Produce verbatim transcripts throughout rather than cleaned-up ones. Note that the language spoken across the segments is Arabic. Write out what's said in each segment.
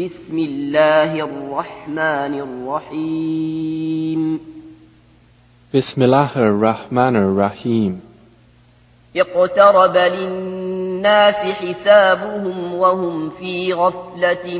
بسم الله الرحمن الرحيم بسم الله الرحمن الرحيم اقترب للناس حسابهم وهم في غفلة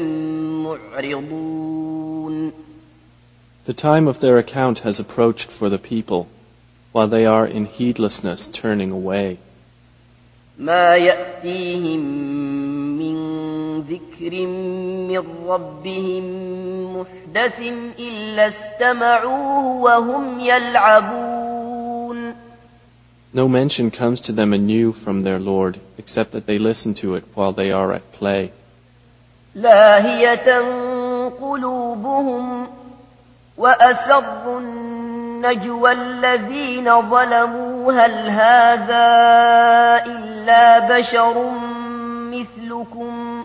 معرضون. The time of their account has approached for the people, while they are in heedlessness turning away. ما يأتيهم من ذكر من ربهم محدث إلا استمعوه وهم يلعبون. No mention comes to them anew from their Lord, except that they listen to it while they are at play. لاهية قلوبهم وأسروا النجوى الذين ظلموا هل هذا إلا بشر مثلكم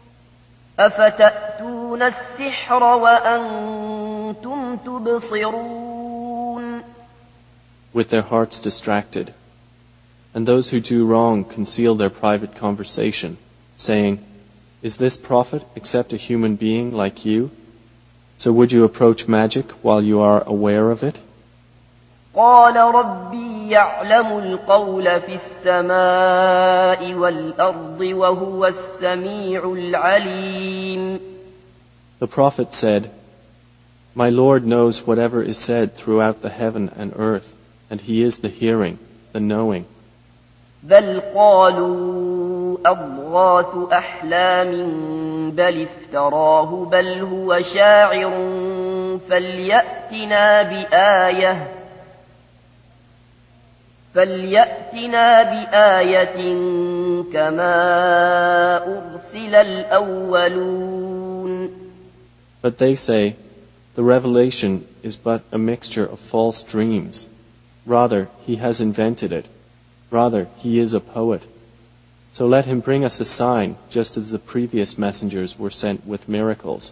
أفتأتون السحر وأنتم تبصرون. With their hearts distracted. And those who do wrong conceal their private conversation, saying, "Is this prophet except a human being like you? So would you approach magic while you are aware of it?" قال ربي يعلم القول في السماء والأرض وهو السميع العليم. The prophet said, "My Lord knows whatever is said throughout the heaven and earth, and He is the hearing, the knowing." بل قالوا أضغاث أحلام بل افتراه بل هو شاعر فليأتنا بآية فليأتنا بآية كما أرسل الأولون. But they say, "The revelation is but a mixture of false dreams. Rather, he has invented it. Rather, he is a poet. So let him bring us a sign, just as the previous messengers were sent with miracles."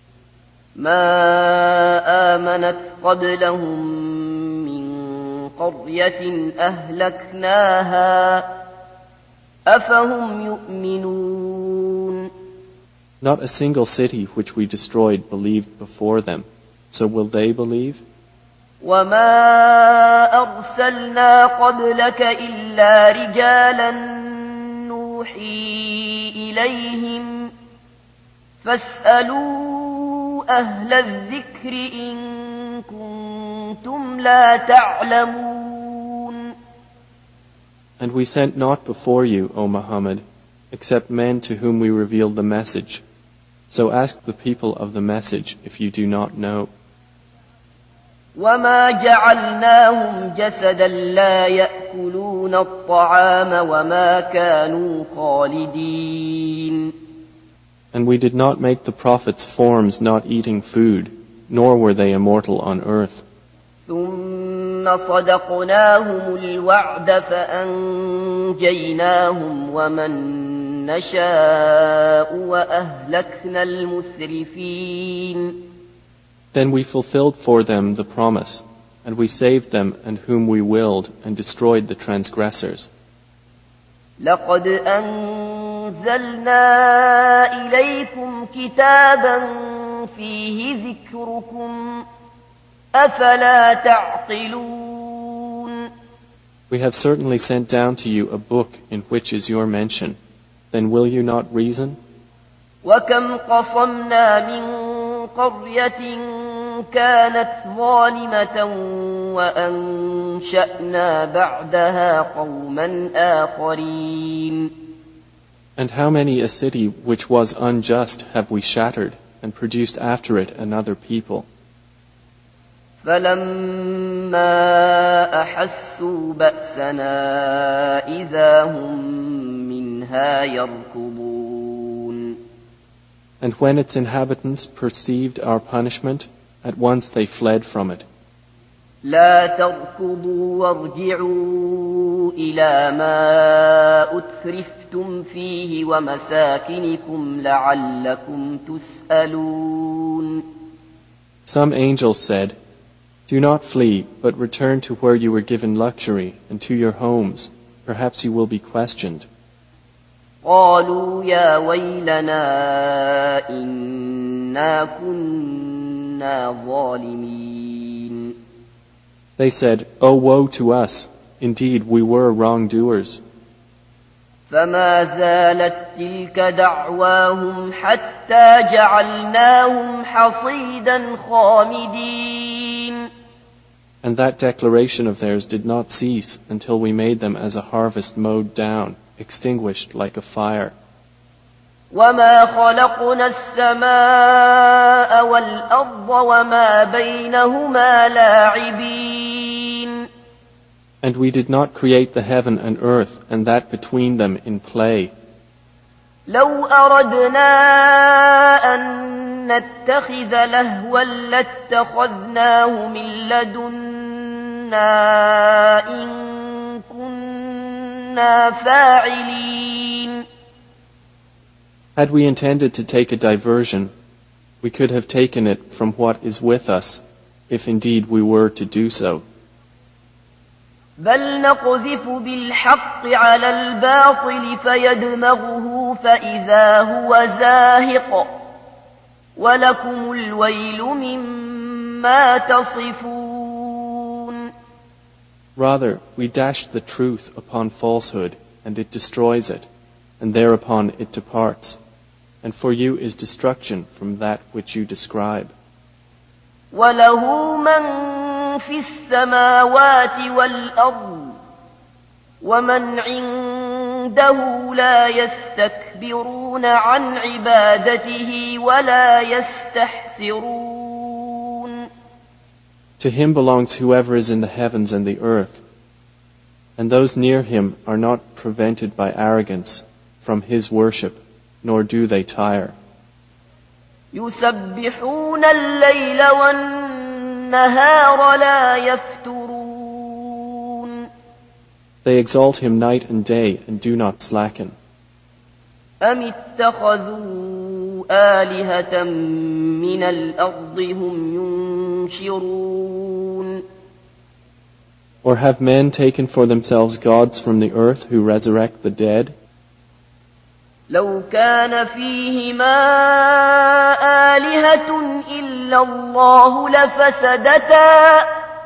ما آمنت قبلهم من قرية أهلكناها أفهم يؤمنون. Not a single city which we destroyed believed before them. So will they believe? وما أرسلنا قبلك إلا رجالا نوحي إليهم فاسألوا أهل الذكر إن كنتم لا تعلمون. And we sent not before you, O Muhammad, except men to whom we revealed the message. So ask the people of the message if you do not know. وما جعلناهم جسدا لا يأكلون الطعام وما كانوا خالدين. And we did not make the prophets forms not eating food, nor were they immortal on earth. ثم صدقناهم الوعد فأنجيناهم ومن نشاء وأهلكنا المسرفين. Then we fulfilled for them the promise, and we saved them and whom we willed, and destroyed the transgressors. لقد أنزلنا إليكم كتابا فيه ذكركم أفلا تعقلون. We have certainly sent down to you a book in which is your mention. Then will you not reason? وكم قصمنا من قرية كانت ظالمة وأنشأنا بعدها قوما آخرين. And how many a city which was unjust have we shattered, and produced after it another people? فلما أحسوا بأسنا إذا هم منها يركضون. And when its inhabitants perceived our punishment, at once they fled from it. لا تركضوا وارجعوا إلى ما أترفتم فيه ومساكنكم لعلكم تسألون. Some angels said, "Do not flee, but return to where you were given luxury and to your homes. Perhaps you will be questioned." قالوا يا ويلنا إن إنا كنا ظالمين. They said, "Oh, woe to us! Indeed, we were wrongdoers." فما زالت تلك دعواهم حتى جعلناهم حصيدا خامدين. And that declaration of theirs did not cease until we made them as a harvest mowed down, extinguished like a fire. وما خلقنا السماء والأرض وما بينهما لاعبين. And we did not create the heaven and earth and that between them in play. لو أردنا أن نتخذ لهوا لاتخذناه من لدنا إن كنا فاعلين. Had we intended to take a diversion, we could have taken it from what is with us, if indeed we were to do so. بل نقذف بالحق على الباطل فيدمغه فإذا هو زاهق ولكم الويل مما تصفون. Rather, we dash the truth upon falsehood, and it destroys it, and thereupon it departs. And for you is destruction from that which you describe. وله من في السماوات والأرض ومن عنده لا يستكبرون عن عبادته ولا يستحسرون. To him belongs whoever is in the heavens and the earth, and those near him are not prevented by arrogance from his worship, nor do they tire. يسبحون الليل والنهار لا يفترون. They exalt him night and day and do not slacken. أم اتخذوا آلهة من الأرض هم ينشرون. Or have men taken for themselves gods from the earth who resurrect the dead? لو كان فيهما آلهة إلا الله لفسدتا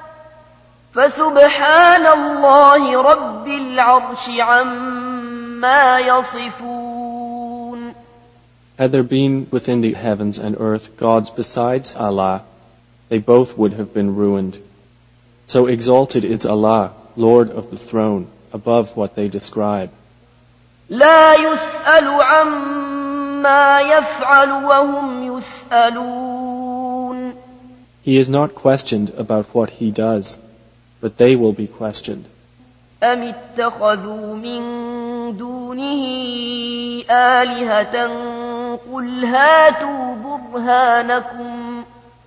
فسبحان الله رب العرش عما يصفون. Had there been within the heavens and earth gods besides Allah, they both would have been ruined. So exalted is Allah, Lord of the throne, above what they describe. لا يسأل عما يفعل وهم يسألون. He is not questioned about what he does, but they will be questioned. أم اتخذوا من دونه آلهة قل هاتوا برهانكم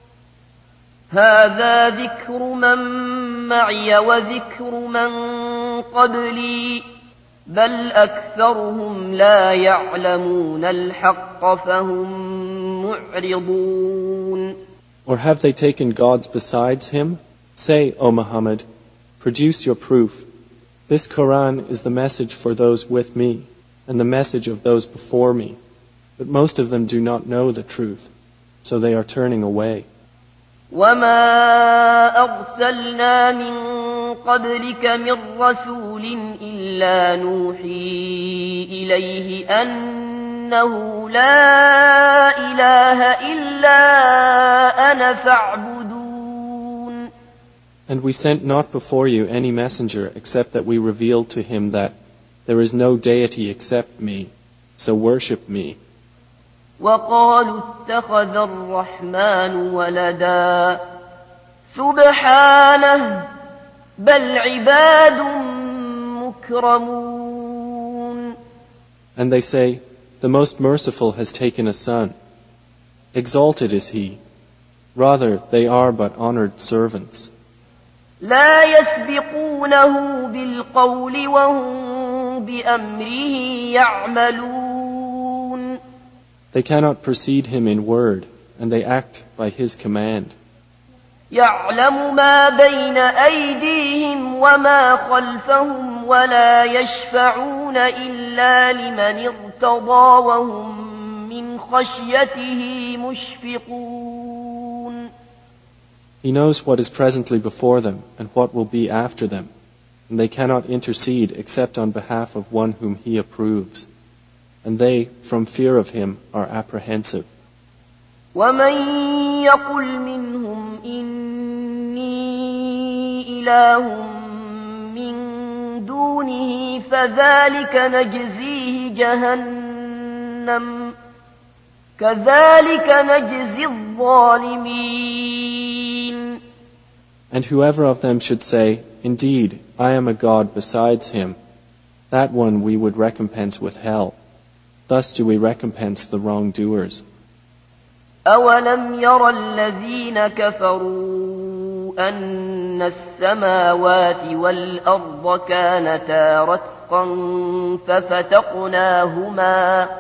هذا ذكر من معي وذكر من قبلي بل أكثرهم لا يعلمون الحق فهم معرضون. Or have they taken gods besides him? Say, O Muhammad, produce your proof. This Quran is the message for those with me, and the message of those before me. But most of them do not know the truth, so they are turning away. وما أرسلنا من قبلك من رسول إلا نوحي إليه أنه لا إله إلا أنا فاعبدون. And we sent not before you any messenger except that we revealed to him that there is no deity except me, so worship me. وقالوا اتخذ الرحمن ولدا سبحانه بل عباد مكرمون. And they say, the Most Merciful has taken a son. Exalted is he. Rather, they are but honored servants. لا يسبقونه بالقول وهم بأمره يعملون. They cannot precede him in word, and they act by his command. يعلم ما بين أيديهم وما خلفهم ولا يشفعون إلا لمن ارتضى وهم من خشيته مشفقون. He knows what is presently before them and what will be after them, and they cannot intercede except on behalf of one whom He approves. And they, from fear of Him, are apprehensive. وَمَن يَقُلْ مِنْهُمْ إِنِّي إِلَٰهٌ مِّن دُونِهِ فَذَلِكَ نَجْزِيهِ جَهَنَّمَ كَذَلِكَ نَجْزِي الظَّالِمِينَ. And whoever of them should say, "Indeed, I am a God besides Him," that one we would recompense with hell. Thus do we recompense the wrongdoers. أَوَلَمْ يَرَ الَّذِينَ كَفَرُوا أَنَّ السَّمَاوَاتِ وَالْأَرْضَ كَانَتَا رَتْقًا فَفَتَقْنَاهُمَا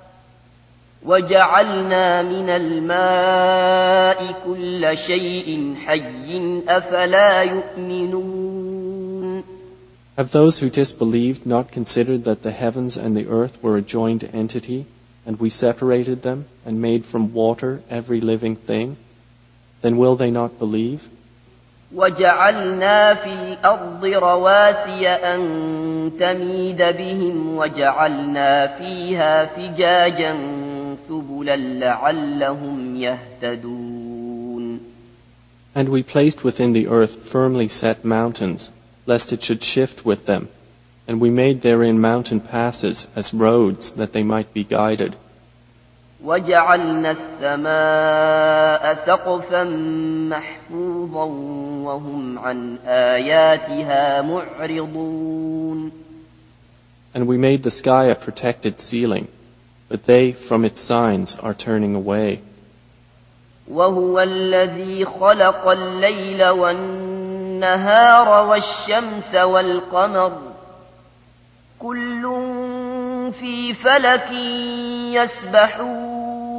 وَجَعَلْنَا مِنَ الْمَاءِ كُلَّ شَيْءٍ حَيٍّ أَفَلَا يُؤْمِنُونَ. Have those who disbelieved not considered that the heavens and the earth were a joined entity, and we separated them and made from water every living thing? Then will they not believe? وَجَعَلْنَا فِي الْأَرْضِ رَوَاسِيَ أَن تَمِيدَ بِهِمْ وَجَعَلْنَا فِيهَا فِجَاجًا سُبُلًا لَعَلَّهُمْ يَهْتَدُونَ. And we placed within the earth firmly set mountains, lest it should shift with them, and we made therein mountain passes as roads that they might be guided. وَجَعَلْنَا السَّمَاءَ سَقْفًا مَحْفُوظًا وَهُمْ عَنْ آيَاتِهَا مُعْرِضُونَ. And we made the sky a protected ceiling, but they from its signs are turning away. وَهُوَ الَّذِي خَلَقَ اللَّيْلَ وَالنَّهَارَ وَالشَّمْسَ وَالْقَمَرَ كُلٌّ فِي فَلَكٍ يَسْبَحُونَ.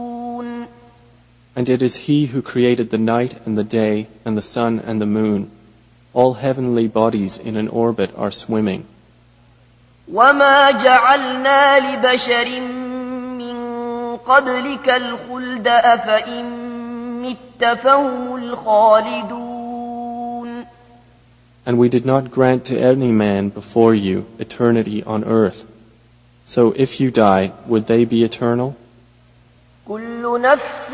And it is He who created the night and the day and the sun and the moon. All heavenly bodies in an orbit are swimming. وَمَا جَعَلْنَا لِبَشَرٍ مِّن قَبْلِكَ الْخُلْدَ أَفَإِن مِّتَّ فَهُمُ الْخَالِدُونَ. And we did not grant to any man before you eternity on earth. So if you die, would they be eternal? كُلُّ نَفْسٍ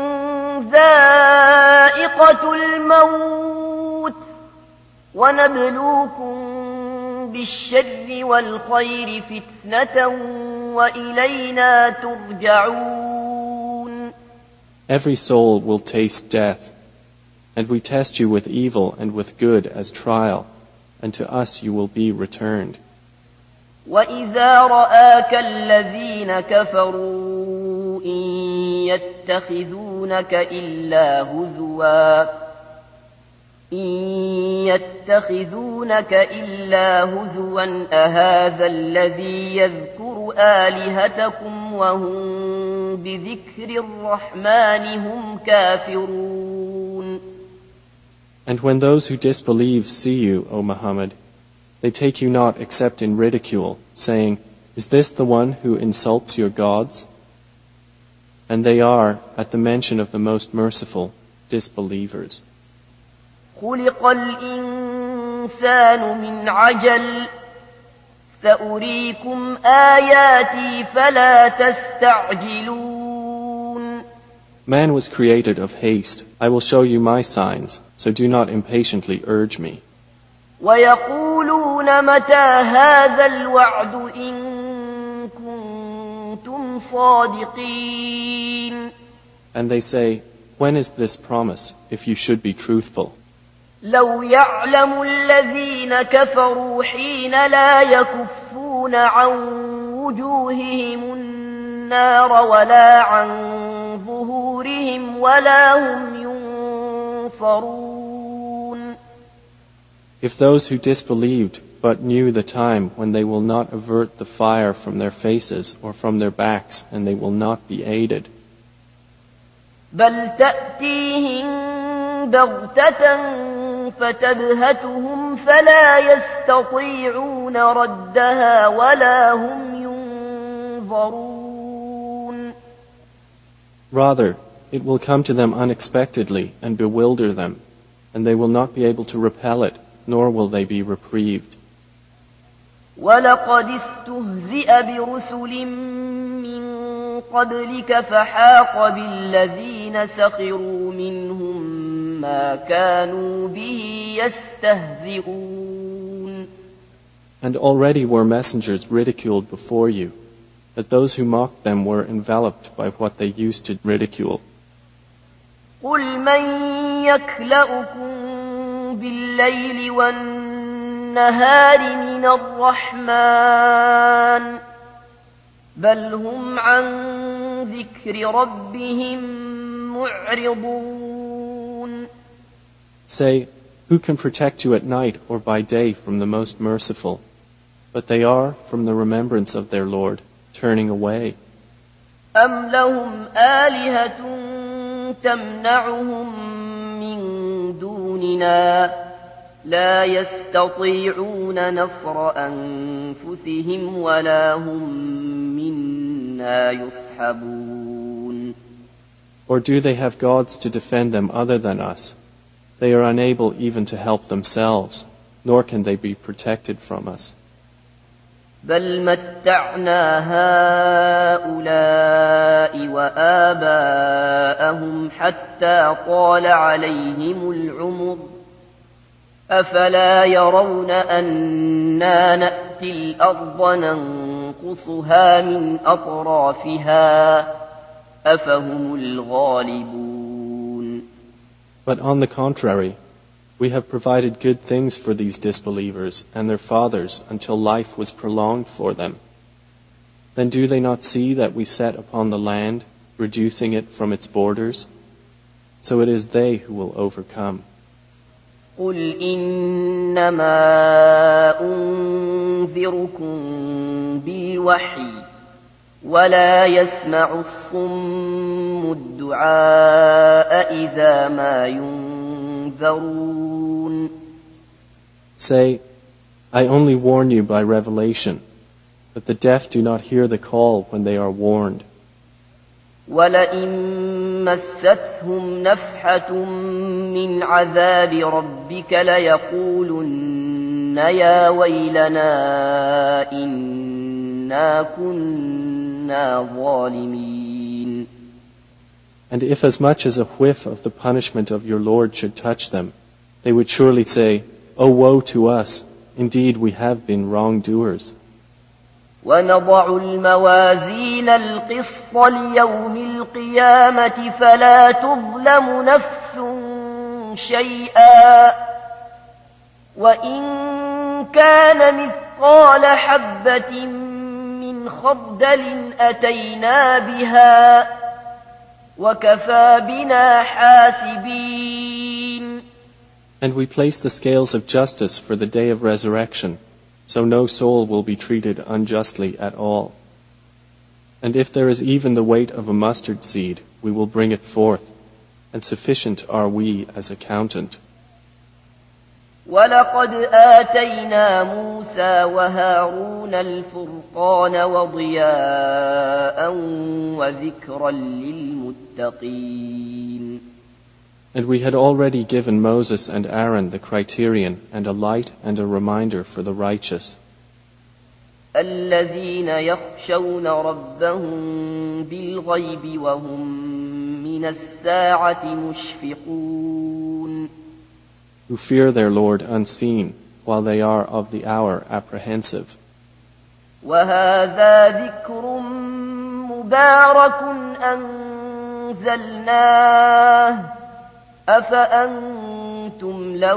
ذَائِقَةُ الْمَوْتِ وَنَبْلُوكُم بِالشَّرِّ وَالْخَيْرِ فِتْنَةً وَإِلَيْنَا تُرْجَعُونَ. Every soul will taste death, and we test you with evil and with good as trial, and to us you will be returned. وَإِذَا رَآكَ الَّذِينَ كَفَرُوا إِن يَتَّخِذُونَكَ إِلَّا هُزُوًا إِن يَتَّخِذُونَكَ إِلَّا هُزُوًا أَهَذَا الَّذِي يَذْكُرُ آلِهَتَكُمْ وَهُمْ بِذِكْرِ الرَّحْمَنِ هُمْ كَافِرُونَ. And when those who disbelieve see you, O Muhammad, they take you not except in ridicule, saying, "Is this the one who insults your gods?" And they are, at the mention of the Most Merciful, disbelievers. خُلِقَ الْإِنسَانُ مِنْ عَجَلٍ سَأُرِيكُمْ آيَاتِي فَلَا تَسْتَعْجِلُونَ. Man was created of haste. I will show you my signs, so do not impatiently urge me. وَيَقُولُونَ مَتَى هَذَا الْوَعْدُ إِن كُنتُمْ صَادِقِينَ. And they say, when is this promise, if you should be truthful? لَوْ يَعْلَمُ الَّذِينَ كَفَرُوا حِينَ لَا يَكُفُّونَ عَن وُجُوهِهِمُ النَّارَ وَلَا عَن ظُهُورِهِمْ وَلَا هُمْ يُنصَرُونَ. If those who disbelieved but knew the time when they will not avert the fire from their faces or from their backs, and they will not be aided. بَلْ تَأْتِيهِم بَغْتَةً فَتَبْهَتُهُمْ فَلَا يَسْتَطِيعُونَ رَدَّهَا وَلَا هُمْ يُنظَرُونَ. Rather, it will come to them unexpectedly and bewilder them, and they will not be able to repel it, nor will they be reprieved. وَلَقَدِ اسْتُهْزِئَ بِرُسُلٍ مِّن قَبْلِكَ فَحَاقَ بِالَّذِينَ سَخِرُوا مِنْهُم مَّا كَانُوا بِهِ يَسْتَهْزِئُونَ. And already were messengers ridiculed before you, but those who mocked them were enveloped by what they used to ridicule. قُلْ مَن يَكْلَؤُكُم بِاللَّيْلِ وَالنَّهَارِ مِنَ الرَّحْمَٰنِ بَلْ هُمْ عَن ذِكْرِ رَبِّهِم مُّعْرِضُونَ. Say, who can protect you at night or by day from the most merciful? But they are, from the remembrance of their Lord, turning away. أَمْ لَهُمْ آلِهَةٌ تَمْنَعُهُم مِّن دُونِنَا لَا يَسْتَطِيعُونَ نَصْرَ أَنفُسِهِمْ وَلَا هُم مِّنَّا يُصْحَبُونَ. Or do they have gods to defend them other than us? They are unable even to help themselves, nor can they be protected from us. بَلْ مَتَّعْنَا هَٰؤُلَاءِ وَآبَاءَهُمْ حَتَّىٰ طَالَ عَلَيْهِمُ الْعُمُرُ أَفَلَا يَرَوْنَ أَنَّا نَأْتِي الْأَرْضَ نَنقُصُهَا مِنْ أَطْرَافِهَا أَفَهُمُ الْغَالِبُونَ. But on the contrary, we have provided good things for these disbelievers and their fathers until life was prolonged for them. Then do they not see that we set upon the land, reducing it from its borders? So it is they who will overcome. قُلْ إِنَّمَا أُنذِرُكُم بِالْوَحْيِ وَلَا يَسْمَعُ الصُّمُّ الدُّعَاءَ إِذَا مَا يُنذَرُونَ. Say, I only warn you by revelation, but the deaf do not hear the call when they are warned. وَلَئِن مَّسَّتْهُمْ نَفْحَةٌ مِّنْ عَذَابِ رَبِّكَ لَيَقُولُنَّ يَا وَيْلَنَا إِنَّا كُنَّا ظَالِمِينَ. And if as much as a whiff of the punishment of your Lord should touch them, they would surely say, "Oh, woe to us! Indeed, we have been wrongdoers." وَنَضَعُ الْمَوَازِينَ الْقِسْطَ لِيَوْمِ الْقِيَامَةِ فَلَا تُظْلَمُ نَفْسٌ شَيْئًا وَإِن كَانَ مِثْقَالَ حَبَّةٍ مِّنْ خَرْدَلٍ أَتَيْنَا بِهَا وَكَفَى بِنَا حَاسِبِينَ. And we place the scales of justice for the day of resurrection, so no soul will be treated unjustly at all. And if there is even the weight of a mustard seed, we will bring it forth, and sufficient are we as accountant. وَلَقَدْ آتَيْنَا مُوسَى وَهَارُونَ الْفُرْقَانَ وَضِيَاءً وَذِكْرًا لِلْمُتَّقِينَ. And we had already given Moses and Aaron the criterion and a light and a reminder for the righteous. الَّذِينَ يَخْشَوْنَ رَبَّهُم بِالْغَيْبِ وَهُم مِّنَ السَّاعَةِ مُشْفِقُونَ. Who fear their Lord unseen, while they are of the hour apprehensive. وَهَذَا ذِكْرٌ مُبَارَكٌ أَنزَلْنَاهُ أَفَأَنْتُمْ لَهُ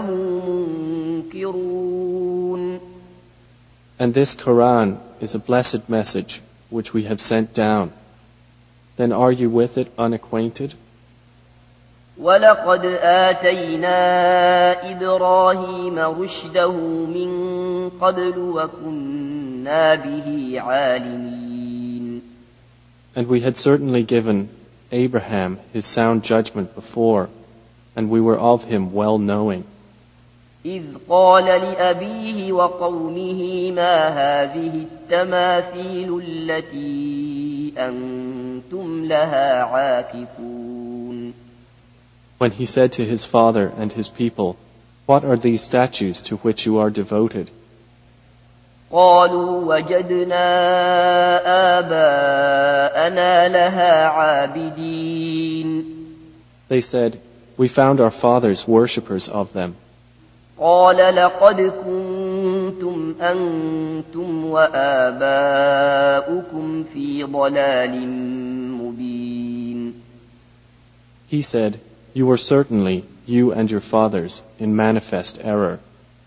مُنْكِرُونَ. And this Quran is a blessed message which we have sent down. Then are you with it unacquainted? وَلَقَدْ آتَيْنَا إِبْرَاهِيمَ رُشْدَهُ مِنْ قَبْلُ وَكُنَّا بِهِ عَالِمِينَ. And we had certainly given Abraham his sound judgment before, and we were of him well knowing. إِذْ قَالَ لِأَبِيهِ وَقَوْمِهِ مَا هَذِهِ التَّمَاثِيلُ الَّتِي أَنْتُمْ أنتم لها عاكفون. When he said to his father and his people, "What are these statues to which you are devoted?" قالوا وجدنا آباءنا لها عابدين. They said, "We found our fathers worshippers of them." قال لقد كنتم أنتم وآباؤكم في ضلال مبين. He said, "You were certainly, you and your fathers, in manifest error."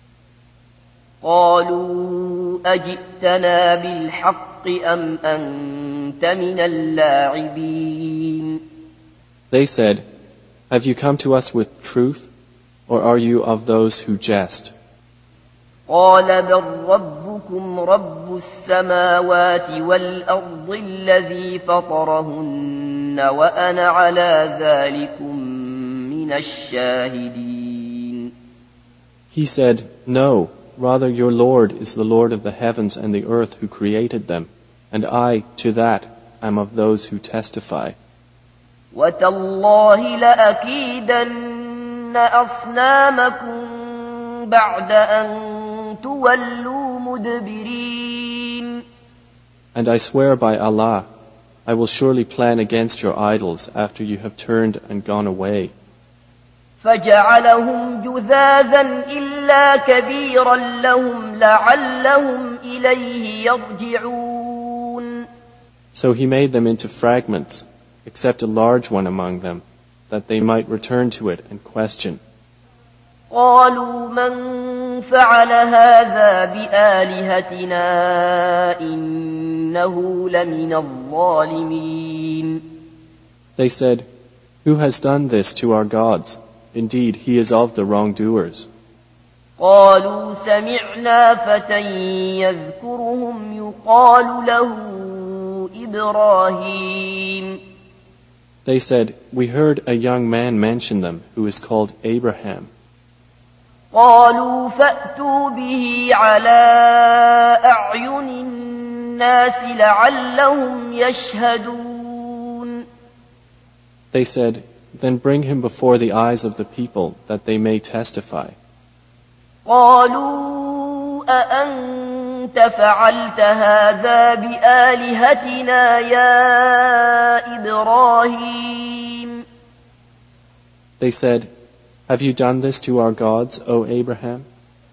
قالوا أجئتنا بالحق أم أنت من اللاعبين. They said, "Have you come to us with truth, or are you of those who jest?" قال بل ربكم رب السماوات والأرض الذي فطرهن وأنا على ذلكم من الشاهدين. He said, "No, rather your Lord is the Lord of the heavens and the earth who created them, and I, to that, am of those who testify." وتالله لأكيدن أصنامكم بعد أن تولوا مدبرين. And I swear by Allah, I will surely plan against your idols after you have turned and gone away. فجعلهم جذاذا إلا كبيرا لهم لعلهم إليه يرجعون. So he made them into fragments, except a large one among them, that they might return to it and question. قالوا من فعل هذا بآلهتنا إنه لمن الظالمين. They said, "Who has done this to our gods? Indeed, he is of the wrongdoers." قالوا سمعنا فتى يذكرهم يقال له إبراهيم. They said, "We heard a young man mention them who is called Abraham." قالوا فأتوا به على أعين الناس لعلهم يشهدون. They said, "Then bring him before the eyes of the people that they may testify." قالوا أأنت فعلت هذا بآلهتنا يا إبراهيم. They said, "Have you done this to our gods, O Abraham?"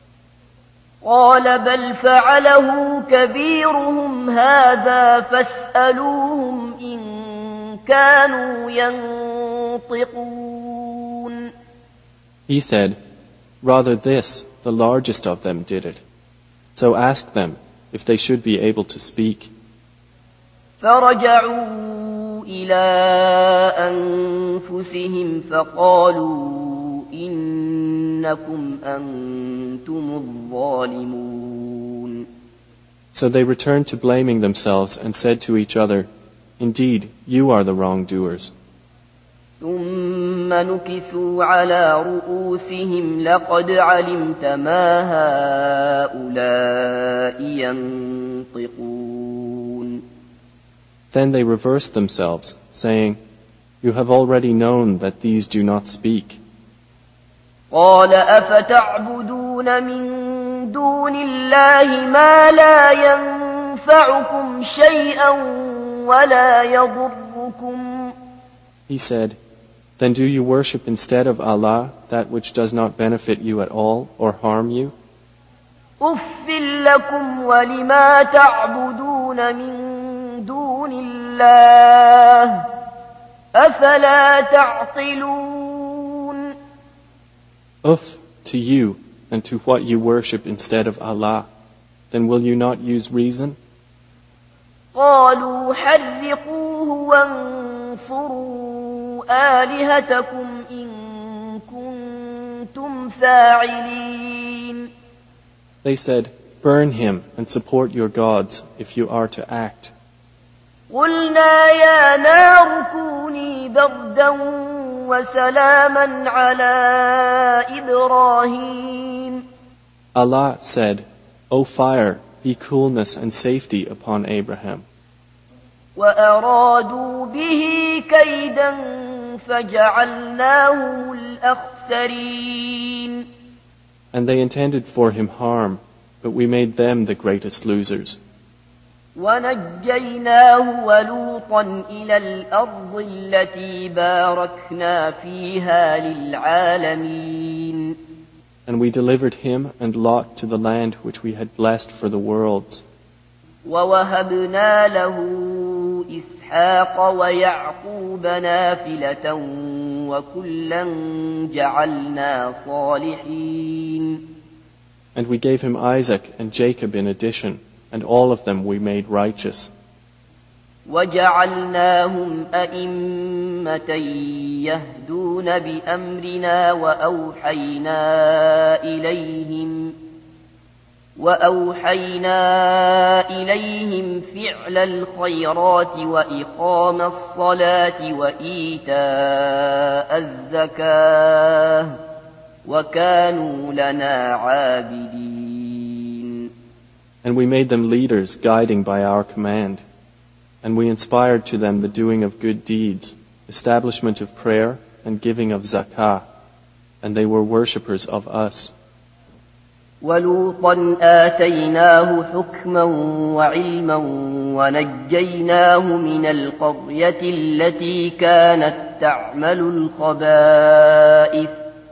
قال بل فعله كبيرهم هذا فاسألوهم إن كانوا ينطقون. He said, "Rather this, the largest of them did it. So ask them if they should be able to speak." فرجعوا إلى أنفسهم فقالوا إنكم أنتم الظالمون. So they returned to blaming themselves and said to each other, "Indeed, you are the wrongdoers." ثم نكسوا على رؤوسهم لقد علمت ما هؤلاء ينطقون. Then they reversed themselves, saying, "You have already known that these do not speak." قال أفتعبدون من دون الله ما لا ينفعكم شيئا ولا يضركم. He said, "Then do you worship instead of Allah that which does not benefit you at all or harm you?" أف لكم ولما تعبدون من دون الله أفلا تعقلون. Uff to you and to what you worship instead of Allah. Then will you not use reason? قالوا حرقوه وانصروا آلهتكم إن كنتم فاعلين. They said, "Burn him and support your gods if you are to act." قلنا يا نار كوني بردا وسلاما على إبراهيم. Allah said, "O fire, be coolness and safety upon Abraham." وأرادوا به كيدا فجعلناهم الأخسرين. And they intended for him harm, but we made them the greatest losers. ونجيناه ولوطا إلى الأرض التي باركنا فيها للعالمين. And we delivered him and Lot to the land which we had blessed for the worlds. ووهبنا له إسحاق ويعقوب نافلة وكلا جعلنا صالحين. And we gave him Isaac and Jacob in addition, and all of them we made righteous. وجعلناهم أئمة يهدون بأمرنا وأوحينا إليهم وأوحينا إليهم فعل الخيرات وإقام الصلاة وإيتاء الزكاة وكانوا لنا عابدين. And we made them leaders, guiding by our command. And we inspired to them the doing of good deeds, establishment of prayer, and giving of zakah. And they were worshippers of us. وَلُوطًا آتَيْنَاهُ حُكْمًا وَعِلْمًا وَنَجَّيْنَاهُ مِنَ الْقَرْيَةِ الَّتِي كَانَتْ تَعْمَلُ الْخَبَائِثَ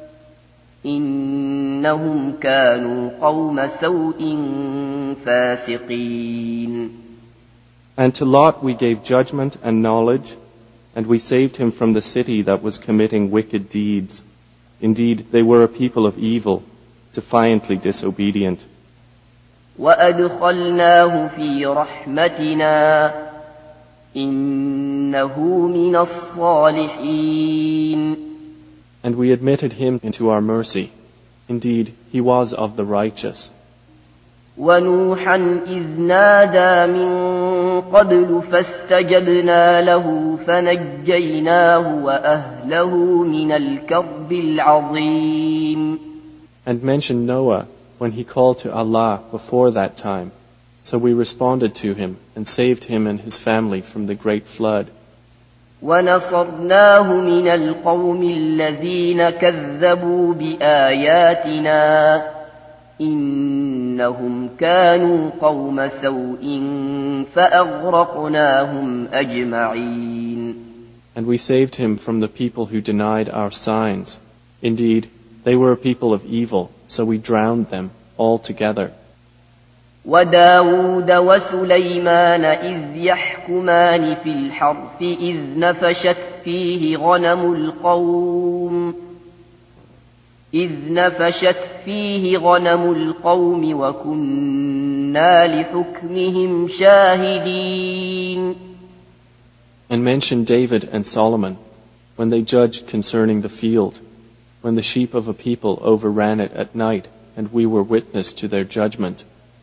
إِنَّهُمْ كَانُوا قَوْمَ سَوْءٍ فَاسِقِينَ. And to Lot we gave judgment and knowledge, and we saved him from the city that was committing wicked deeds. Indeed, they were a people of evil, defiantly disobedient. وَأَدْخَلْنَاهُ فِي رَحْمَتِنَا إِنَّهُ مِنَ الصَّالِحِينَ. And we admitted him into our mercy. Indeed, he was of the righteous. وَنُوحًا إِذْ نَادَى مِن قَبْلُ فَاسْتَجَبْنَا لَهُ فَنَجَّيْنَاهُ وَأَهْلَهُ مِنَ الْكَرْبِ الْعَظِيمِ. And mention Noah when he called to Allah before that time. So we responded to him and saved him and his family from the great flood. وَنَصَرْنَاهُ مِنَ الْقَوْمِ الَّذِينَ كَذَّبُوا بِآيَاتِنَا إِنَّهُمْ كَانُوا قَوْمَ سَوْءٍ فَأَغْرَقْنَاهُمْ أَجْمَعِينَ. And we saved him from the people who denied our signs. Indeed, they were a people of evil, so we drowned them all together. وَدَاوُودَ وَسُلَيْمَانَ إِذْ يَحْكُمَانِ فِي الْحَرْثِ إِذْ نَفَشَتْ فِيهِ غَنَمُ الْقَوْمِ إِذْ نَفَشَتْ فِيهِ غَنَمُ الْقَوْمِ وَكُنَّا لِحُكْمِهِمْ شَاهِدِينَ. And mention David and Solomon when they judged concerning the field, when the sheep of a people overran it at night, and we were witness to their judgment.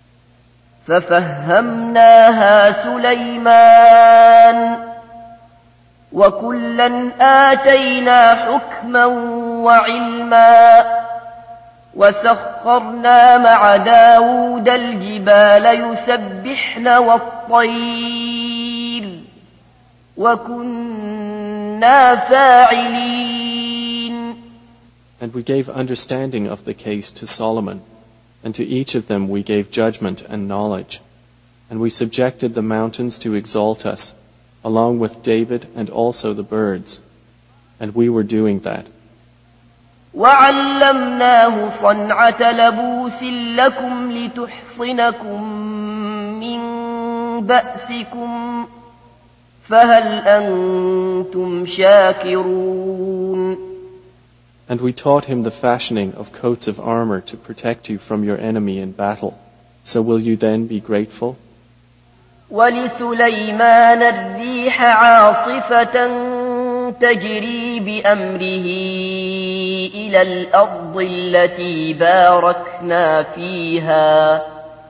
فَفَهَّمْنَاهَا سُلَيْمَانَ وَكُلًّا آتَيْنَا حُكْمًا وَعِلْمًا وَسَخَّرْنَا مَعَ دَاوُودَ الْجِبَالَ يُسَبِّحْنَ وَالطَّيْرَ وَكُنَّا فَاعِلِينَ. And we gave understanding of the case to Solomon, and to each of them we gave judgment and knowledge. And we subjected the mountains to exalt us, along with David and also the birds. And we were doing that. وَعَلَّمْنَاهُ صَنْعَةَ لَبُوسٍ لَكُمْ لِتُحْصِنَكُمْ مِنْ بَأْسِكُمْ فَهَلْ أَنْتُمْ شَاكِرُونَ. And we taught him the fashioning of coats of armor to protect you from your enemy in battle. So will you then be grateful? وَلِسُلَيْمَانَ الرِّيحَ عَاصِفَةً تَجْرِي بِأَمْرِهِ إِلَى الْأَرْضِ الَّتِي بَارَكْنَا فِيهَا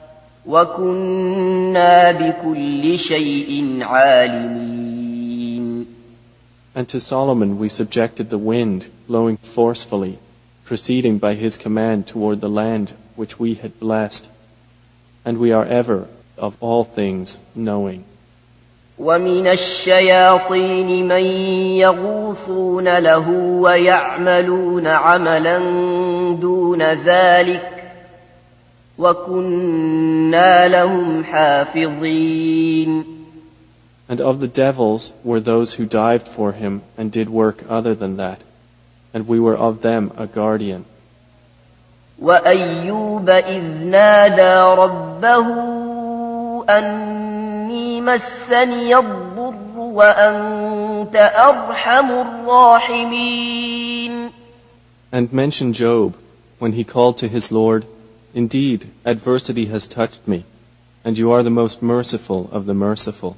وَكُنَّا بِكُلِّ شَيْءٍ عَالِمِينَ. And to Solomon we subjected the wind, blowing forcefully, proceeding by his command toward the land which we had blessed. And we are ever, of all things, knowing. ومن الشياطين من يغوصون له ويعملون عملا دون ذلك وكنا لهم حافظين. And of the devils were those who dived for him and did work other than that, and we were of them a guardian. وأيوب إذ نادى ربه أني مسني الضر وأنت أرحم الراحمين. And mention Job when he called to his Lord, "Indeed, adversity has touched me, and you are the most merciful of the merciful."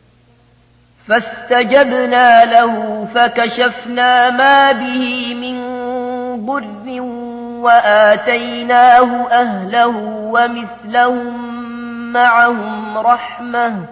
فاستجبنا له فكشفنا ما به من ضر وآتيناه أهله ومثلهم معهم رحمة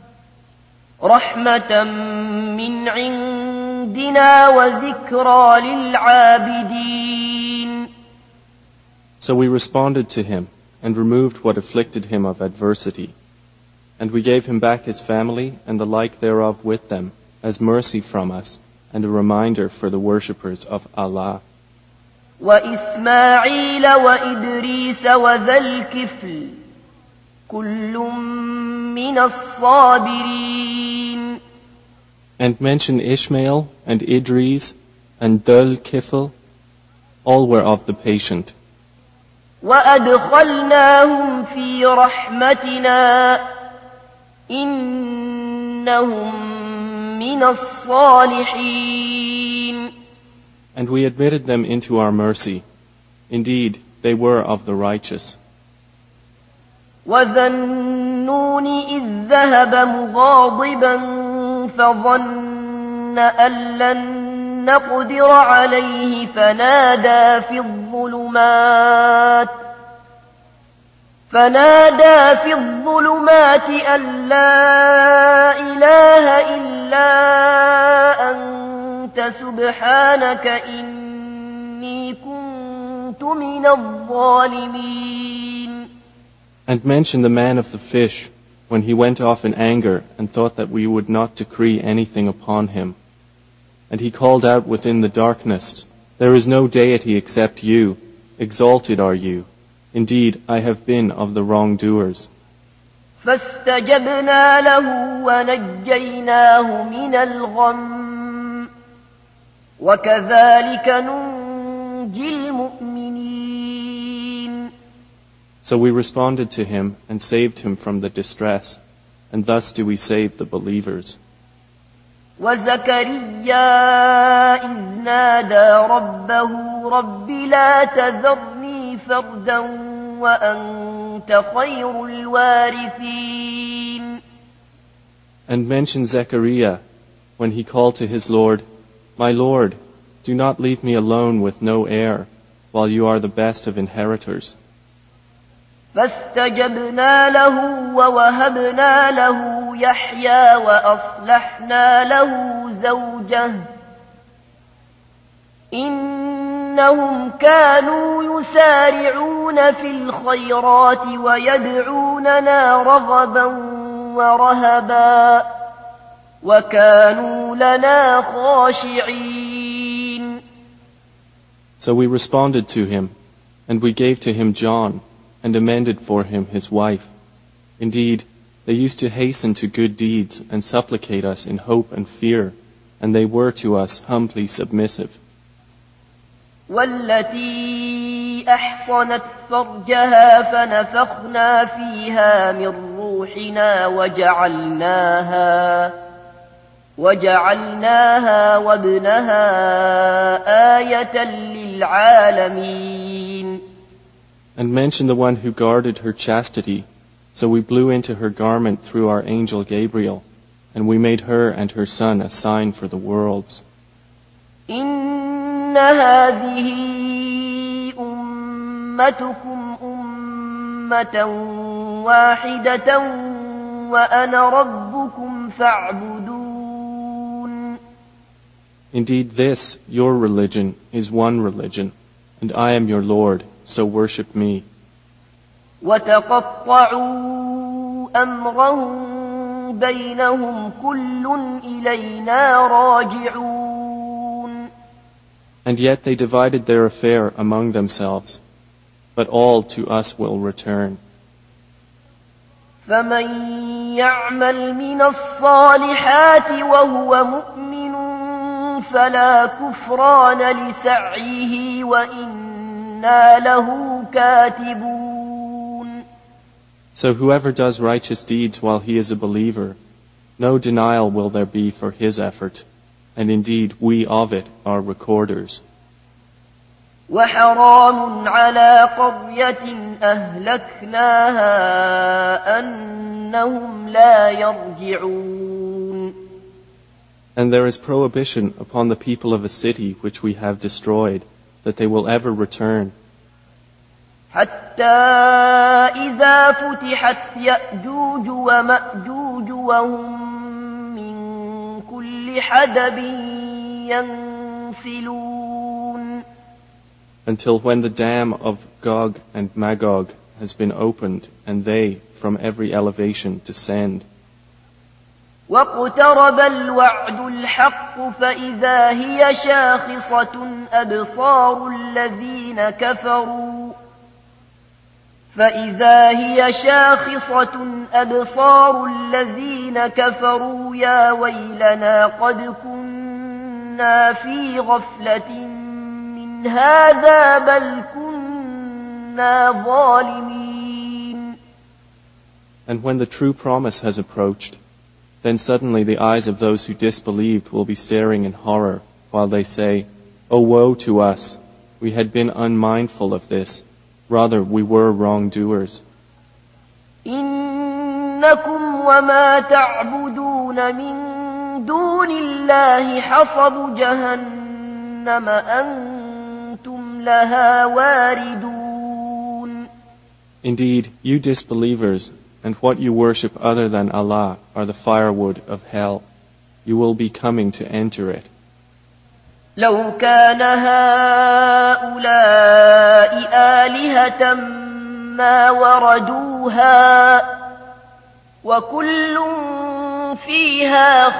رحمة من عندنا وذكرى للعابدين. So we responded to him and removed what afflicted him of adversity. And we gave him back his family and the like thereof with them, as mercy from us, and a reminder for the worshippers of Allah. وإسماعيل وإدريس وذا الكفل كل من الصابرين. And mention Ishmael and Idris and Dhul Kifl, all were of the patient. وأدخلناهم في رحمتنا إنهم من الصالحين. And we admitted them into our mercy. Indeed, they were of the righteous. وذا النون إذ ذهب مغاضبا فظن أن لن نقدر عليه فنادى في الظلمات فنادى في الظلمات أن لا إله إلا أنت سبحانك إني كنت من الظالمين. And mention the man of the fish when he went off in anger and thought that we would not decree anything upon him. And he called out within the darkness, "There is no deity except you. Exalted are you. Indeed, I have been of the wrongdoers." فاستجبنا له ونجيناه من الغم وكذلك ننجي المؤمنين. So we responded to him and saved him from the distress, and thus do we save the believers. وزكريا إذ نادى ربه رب لا تذرني فردا وأنت خير الوارثين. And mention Zechariah when he called to his Lord, "My Lord, do not leave me alone with no heir, while you are the best of inheritors." فاستجبنا له ووهبنا له يحيى وأصلحنا له زوجه إنهم كانوا يسارعون في الخيرات ويدعوننا رغبا ورهبا وكانوا لنا خاشعين. So we responded to him, and we gave to him John, and amended for him his wife. Indeed, they used to hasten to good deeds and supplicate us in hope and fear, and they were to us humbly submissive. والتي أحصنت فرجها فنفخنا فيها من روحنا وجعلناها وجعلناها وابنها آية للعالمين. And mention the one who guarded her chastity. So we blew into her garment through our angel Gabriel, and we made her and her son a sign for the worlds. إن هذه أمتكم أمة واحدة وأنا ربكم فاعبدون. Indeed, this, your religion, is one religion, and I am your Lord, so worship me. وتقطعوا أمرهم بينهم كل إلينا راجعون. And yet they divided their affair among themselves, but all to us will return. فمن يعمل من الصالحات وهو مؤمن فلا كفران لسعيه وإنا له كاتبون. So whoever does righteous deeds while he is a believer, no denial will there be for his effort, and indeed we of it are recorders. وحرام على قرية أهلكناها أنهم لا يرجعون. And there is prohibition upon the people of a city which we have destroyed, that they will ever return. حتى إذا فتحت يأجوج ومأجوج وهم من كل حدب ينسلون. Until when the dam of Gog and Magog has been opened, and they from every elevation descend. واقترب الوعد الحق فإذا هي شاخصة أبصار الذين كفروا فإذا هي شاخصة أبصار الذين كفروا يا ويلنا قد كنا في غفلة من هذا بل كنا ظالمين. And when the true promise has approached, then suddenly the eyes of those who disbelieved will be staring in horror, while they say, "Oh woe to us! We had been unmindful of this. Rather, we were wrongdoers." إنكم وما تعبدون من دون الله حصب جهنم أنتم لها واردون. Indeed, you disbelievers, and what you worship other than Allah are the firewood of hell. You will be coming to enter it. لو كان هؤلاء آلهة ما وردوها وكل فيها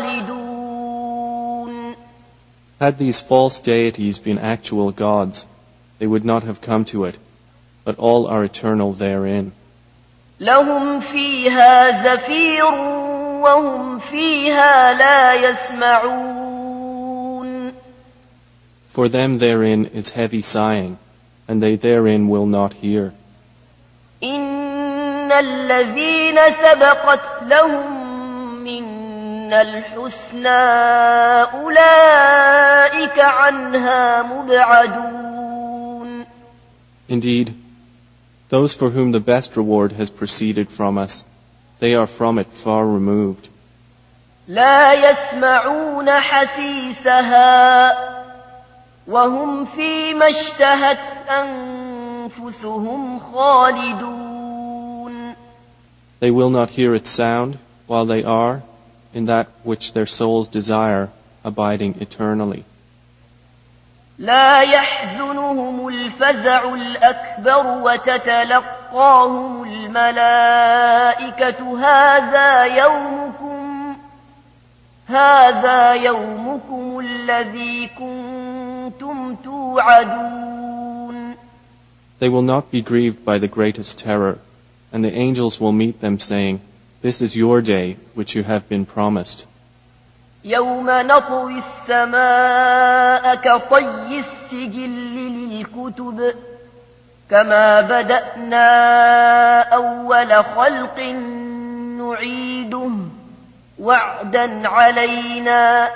خالدون. Had these false deities been actual gods, they would not have come to it, but all are eternal therein. لهم فيها زفير وهم فيها لا يسمعون. For them therein is heavy sighing, and they therein will not hear. إن الذين سبقت لهم منا الحسنى أولئك عنها مبعدون. Indeed, those for whom the best reward has proceeded from us, they are from it far removed. لا يسمعون حسيسها وهم فيما اشتهت أنفسهم خالدون. They will not hear its sound while they are, in that which their souls desire, abiding eternally. لا يحزنهم الفزع الأكبر وتتلقاهم الملائكة هذا يومكم هذا يومكم الذي كنتم توعدون. They will not be grieved by the greatest terror, and the angels will meet them saying, "This is your day which you have been promised." يوم نطوي السماء كطي السجل للكتب كما بدأنا أول خلق نعيده وعدا علينا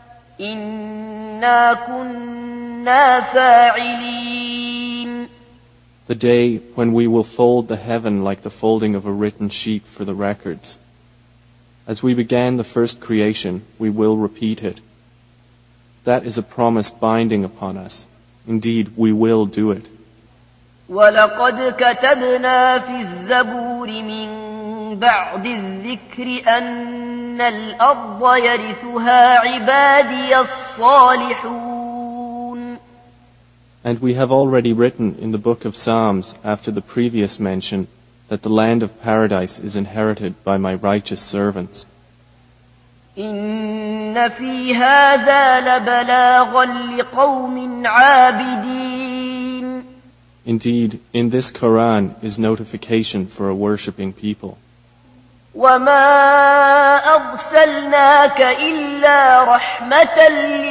إنا كنا فاعلين. The day when we will fold the heaven like the folding of a written sheet for the records. As we began the first creation, we will repeat it. That is a promise binding upon us. Indeed, we will do it. وَلَقَدْ كَتَبْنَا فِي الزَّبُورِ مِن بَعْدِ الذِّكْرِ أَنَّ الْأَرْضَ يَرِثُهَا عِبَادِيَ الصَّالِحُونَ. And we have already written in the book of Psalms, after the previous mention, that the land of paradise is inherited by my righteous servants. إن في هذا لبلاغا لقوم عابدين. Indeed, in this Quran is notification for a worshipping people. وما أرسلناك إلا رحمة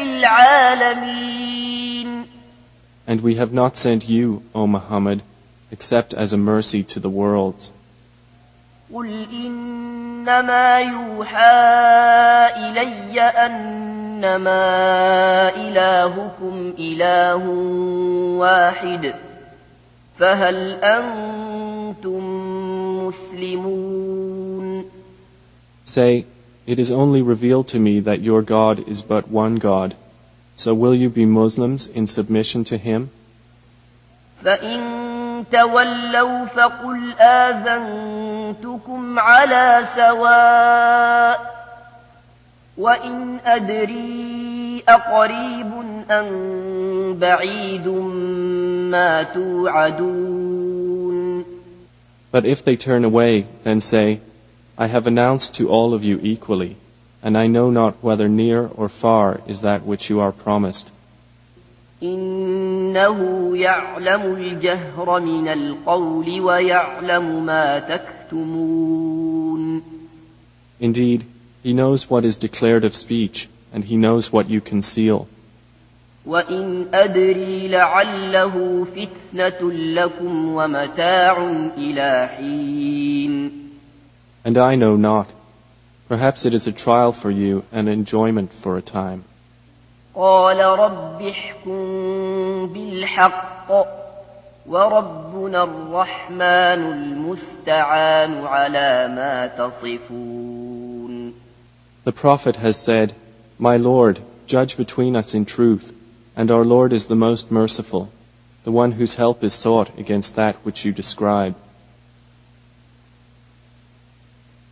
للعالمين. And we have not sent you, O Muhammad, except as a mercy to the worlds. قل إنما يوحى إلي أنما إلهكم إله واحد فهل أنتم مسلمون. Say, it is only revealed to me that your God is but one God. So will you be Muslims in submission to Him? فإن تولوا فقل آذنتكم على سواء وإن أدري أقريب أم بعيد ما توعدون. But if they turn away, then say, I have announced to all of you equally, and I know not whether near or far is that which you are promised. إنه يعلم الجهر من القول ويعلم ما تكتمون. Indeed, He knows what is declared of speech, and He knows what you conceal. وإن أدري لعله فتنة لكم ومتاع إلى حين. And I know not. Perhaps it is a trial for you and enjoyment for a time. قال رب احكم بالحق وربنا الرحمن المستعان على ما تصفون. The Prophet has said, My Lord, judge between us in truth, and our Lord is the most merciful, the one whose help is sought against that which you describe.